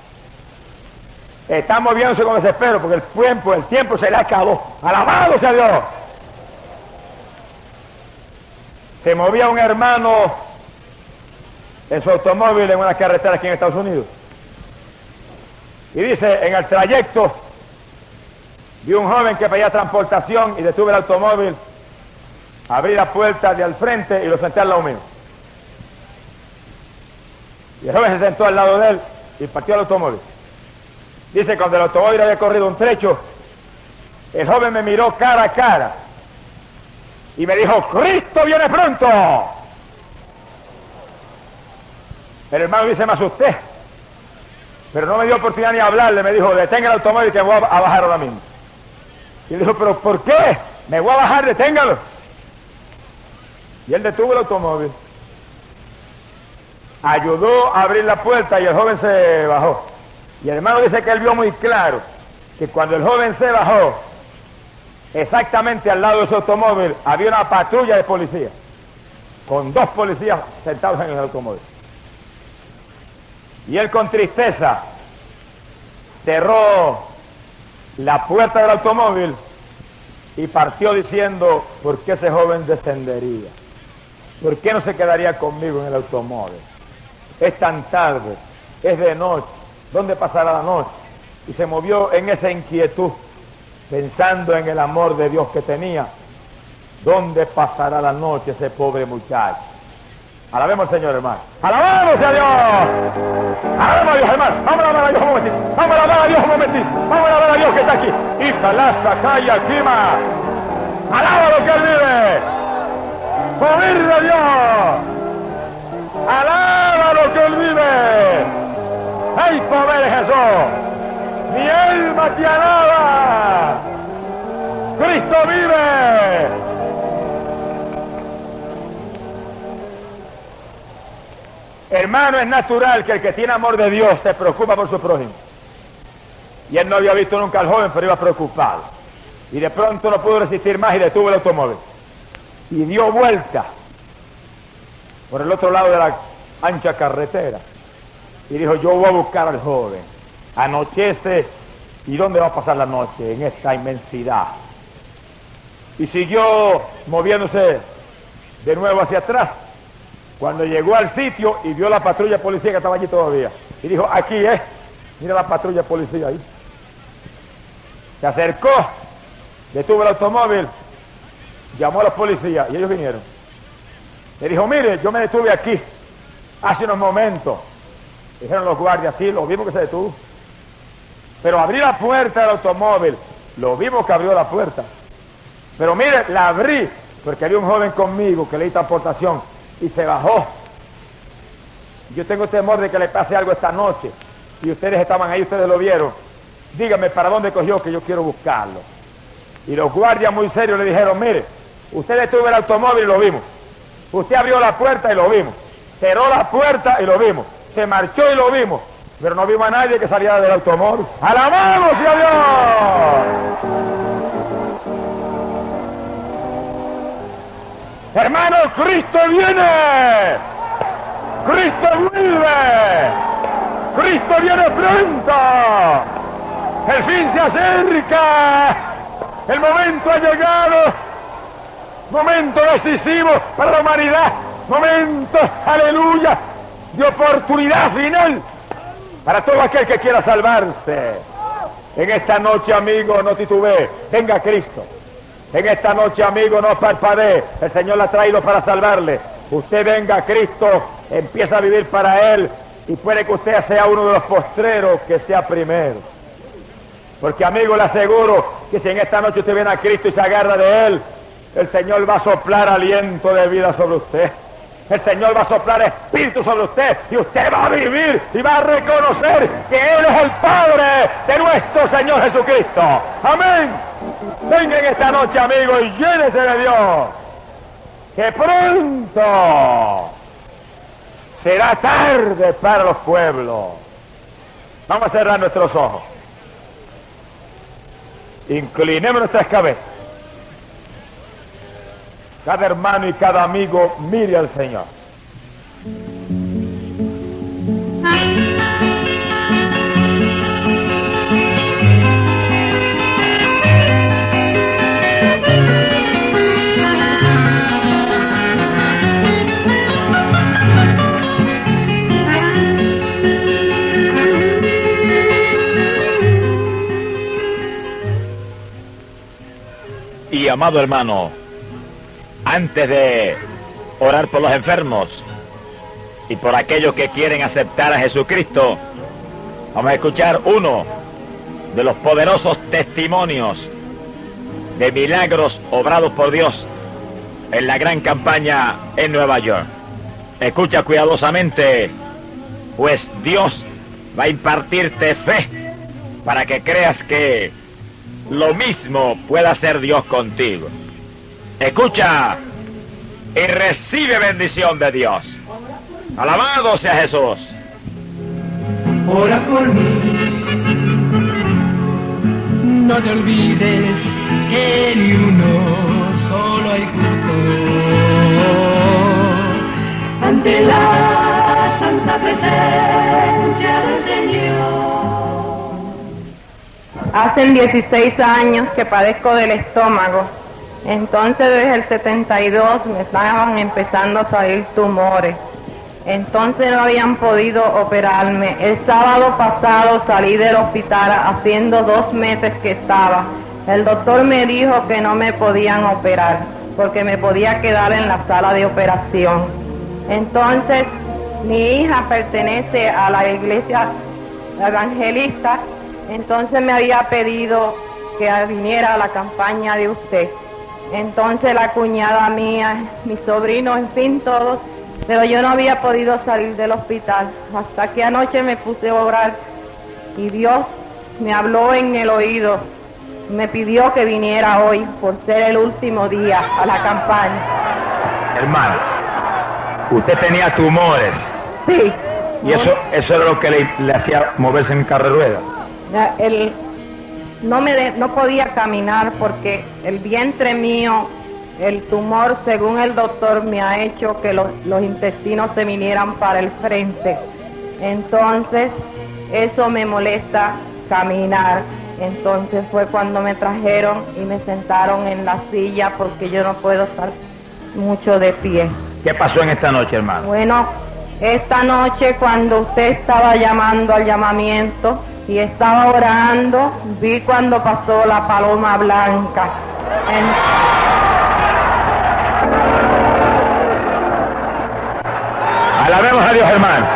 Speaker 1: está moviéndose con desespero porque el tiempo, el tiempo se le acabó. ¡Alabado sea Dios! Se movía un hermano en su automóvil en una carretera aquí en Estados Unidos. Y dice, en el trayecto vi un joven que pedía transportación y detuve el automóvil, abrí la puerta de al frente y lo senté al lado mío. Y el joven se sentó al lado de él y partió el automóvil. Dice, cuando el automóvil había corrido un trecho, el joven me miró cara a cara y me dijo: ¡Cristo viene pronto! El hermano dice: me asusté, pero no me dio oportunidad ni hablarle. Me dijo: detenga el automóvil que me voy a bajar ahora mismo. Y él dijo: ¿pero por qué? Me voy a bajar, deténgalo. Y él detuvo el automóvil, ayudó a abrir la puerta y el joven se bajó. Y el hermano dice que él vio muy claro que cuando el joven se bajó, exactamente al lado de su automóvil había una patrulla de policía, con dos policías sentados en el automóvil. Y él con tristeza cerró la puerta del automóvil y partió diciendo: ¿por qué ese joven descendería? ¿Por qué no se quedaría conmigo en el automóvil? Es tan tarde, es de noche, ¿dónde pasará la noche? Y se movió en esa inquietud, pensando en el amor de Dios que tenía. ¿Dónde pasará la noche ese pobre muchacho? Alabemos al Señor, hermano. ¡Alabamos a Dios! ¡Alabemos a Dios, hermano! ¡Vamos a alabar a Dios un momentito! ¡Vamos a alabar a Dios un momentito! ¡Vamos a alabar a Dios que está aquí! ¡Hija, la calla, quima! ¡Alaba lo que Él vive! ¡Poder de Dios! ¡Alaba lo que Él vive! ¡Hay poder en Jesús! ¡Mi alma te alaba! ¡Cristo vive! Hermano, es natural que el que tiene amor de Dios se preocupa por su prójimo. Y él no había visto nunca al joven, pero iba preocupado. Y de pronto no pudo resistir más y detuvo el automóvil. Y dio vuelta por el otro lado de la ancha carretera. Y dijo, yo voy a buscar al joven. Anochece, ¿y dónde va a pasar la noche? En esta inmensidad. Y siguió moviéndose de nuevo hacia atrás. Cuando llegó al sitio y vio la patrulla policía que estaba allí todavía. Y dijo, aquí es, mira la patrulla policía ahí. Se acercó, detuvo el automóvil, llamó a los policías y ellos vinieron. Le dijo, mire, yo me detuve aquí hace unos momentos. Dijeron los guardias, sí, lo vimos que se detuvo. Pero abrí la puerta del automóvil, lo vimos que abrió la puerta. Pero mire, la abrí, porque había un joven conmigo que le di transportación y se bajó. Yo tengo temor de que le pase algo esta noche. Y ustedes estaban ahí, ustedes lo vieron. Dígame para dónde cogió, que yo quiero buscarlo. Y los guardias muy serios le dijeron, mire, usted detuvo el automóvil y lo vimos. Usted abrió la puerta y lo vimos. Cerró la puerta y lo vimos. Se marchó y lo vimos. Pero no vimos a nadie que saliera del automóvil. ¡Alabamos a Dios! Hermanos, Cristo viene. Cristo vuelve. Cristo viene pronto. El fin se acerca. El momento ha llegado. Momento decisivo para la humanidad. Momento, aleluya, de oportunidad final para todo aquel que quiera salvarse. En esta noche, amigo, no titubee. Venga Cristo. En esta noche, amigo, no parpadee. El Señor la ha traído para salvarle. Usted venga a Cristo, empieza a vivir para Él y puede que usted sea uno de los postreros que sea primero. Porque, amigo, le aseguro que si en esta noche usted viene a Cristo y se agarra de Él, el Señor va a soplar aliento de vida sobre usted. El Señor va a soplar espíritu sobre usted y usted va a vivir y va a reconocer que Él es el Padre de nuestro Señor Jesucristo. Amén. Venga en esta noche, amigo, y llénese de Dios. Que pronto será tarde para los pueblos. Vamos a cerrar nuestros ojos. Inclinemos nuestras cabezas. Cada hermano y cada amigo mire al Señor. Y amado hermano, antes de orar por los enfermos y por aquellos que quieren aceptar a Jesucristo, vamos a escuchar uno de los poderosos testimonios de milagros obrados por Dios en la gran campaña en Nueva York. Escucha cuidadosamente, pues Dios va a impartirte fe para que creas que lo mismo pueda hacer Dios contigo. Escucha y recibe bendición de Dios. Alabado sea Jesús.
Speaker 2: Ora por mí, no te olvides que ni uno solo hay justo ante la santa presencia del Señor.
Speaker 3: Hacen dieciséis años que padezco del estómago. Entonces desde el setenta y dos me estaban empezando a salir tumores. Entonces no habían podido operarme. El sábado pasado salí del hospital haciendo dos meses que estaba. El doctor me dijo que no me podían operar porque me podía quedar en la sala de operación. Entonces mi hija pertenece a la iglesia evangelista. Entonces me había pedido que viniera a la campaña de usted. Entonces la cuñada mía, mi sobrino, en fin, todos, pero yo no había podido salir del hospital hasta que anoche me puse a orar y Dios me habló en el oído, me pidió que viniera hoy por ser el último día a la campaña.
Speaker 1: Hermano, usted tenía tumores.
Speaker 3: Sí.
Speaker 1: Y eso, eso era lo que le, le hacía moverse en carro de ruedas.
Speaker 3: Ya, el, no, me de- no podía caminar porque el vientre mío, el tumor, según el doctor, me ha hecho que los, los intestinos se vinieran para el frente. Entonces, eso me molesta caminar. Entonces fue cuando me trajeron y me sentaron en la silla porque yo no puedo estar mucho de pie.
Speaker 1: ¿Qué pasó en esta noche, hermano?
Speaker 3: Bueno, esta noche cuando usted estaba llamando al llamamiento y estaba orando, vi cuando pasó la paloma blanca. En...
Speaker 1: Alabemos a Dios, hermano.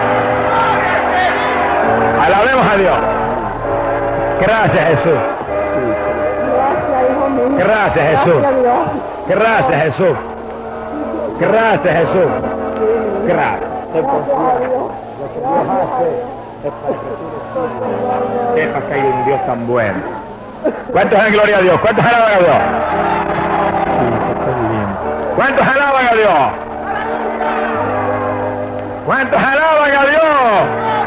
Speaker 1: Alabemos a Dios. Gracias, Jesús.
Speaker 3: Gracias, hijo mío.
Speaker 1: Gracias, Jesús.
Speaker 3: Gracias, Dios.
Speaker 1: Gracias, Jesús. Gracias, Jesús. Gracias. Sepa que hay un Dios tan bueno. ¿Cuántos dan gloria a Dios? ¿Cuántos alaban a Dios? ¿Cuántos alaban a Dios? ¿Cuántos alaban a Dios?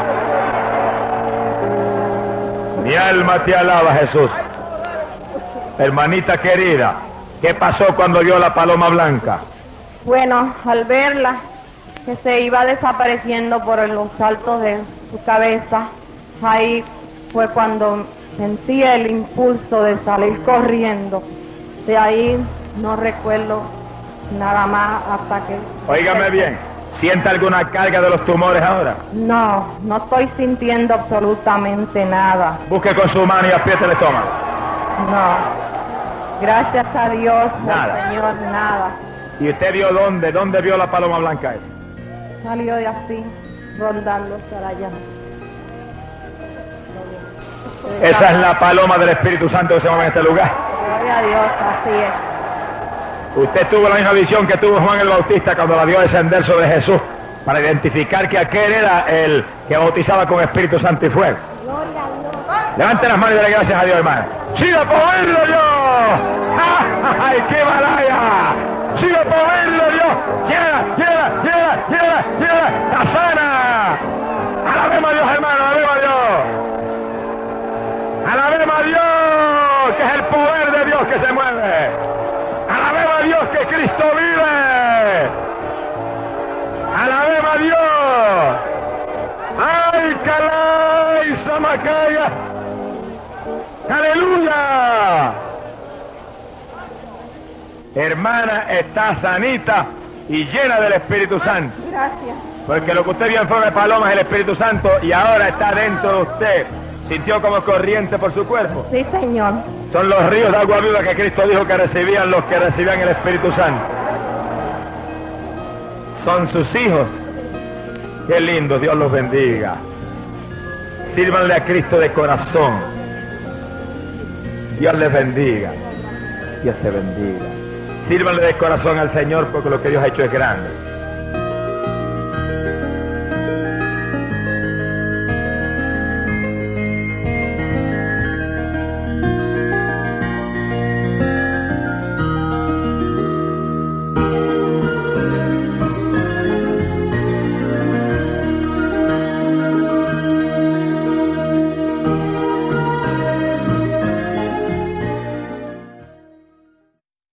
Speaker 1: Mi alma te alaba, Jesús. Hermanita querida, ¿qué pasó cuando vio la paloma blanca?
Speaker 3: Bueno, al verla, que se iba desapareciendo por los saltos de su cabeza, ahí fue cuando sentí el impulso de salir corriendo. De ahí no recuerdo nada más hasta que...
Speaker 1: Óigame bien, ¿siente alguna carga de los tumores ahora?
Speaker 3: No, no estoy sintiendo absolutamente nada.
Speaker 1: Busque con su mano y apriete el estómago.
Speaker 3: No. Gracias a Dios,
Speaker 1: Nada.
Speaker 3: al Señor, nada.
Speaker 1: ¿Y usted vio dónde? ¿Dónde vio la paloma blanca?
Speaker 3: Salió de así, rondando para allá.
Speaker 1: Esa es la paloma del Espíritu Santo que se mueve en este lugar.
Speaker 3: Gloria a Dios, así es.
Speaker 1: Usted tuvo la misma visión que tuvo Juan el Bautista cuando la vio descender sobre Jesús, para identificar que aquel era el que bautizaba con Espíritu Santo y fuego. Levante las manos y dale gracias a Dios, hermano. ¡Siga por verlo yo! ¡Ay, qué malaya! ¡Siga por verlo yo! ¡Llega, llega, llega, llega, llega! ¡La sana! ¡Alabemos a Dios, hermano! ¡Alabemos a Dios! ¡Alabemos a Dios! Que es el poder de Dios que se mueve. ¡Alabemos a Dios que Cristo vive! ¡Alabemos a Dios! ¡Ay, calay, samacaya! ¡Aleluya! Hermana, está sanita y llena del Espíritu Santo.
Speaker 3: Gracias.
Speaker 1: Porque lo que usted vio en forma de paloma es el Espíritu Santo y ahora está dentro de usted. Sintió como corriente por su cuerpo.
Speaker 3: Sí, Señor.
Speaker 1: Son los ríos de agua viva que Cristo dijo que recibían los que recibían el Espíritu Santo. Son sus hijos. Qué lindo, Dios los bendiga. Sírvanle a Cristo de corazón. Dios les bendiga. Dios te bendiga. Sírvanle de corazón al Señor porque lo que Dios ha hecho es grande.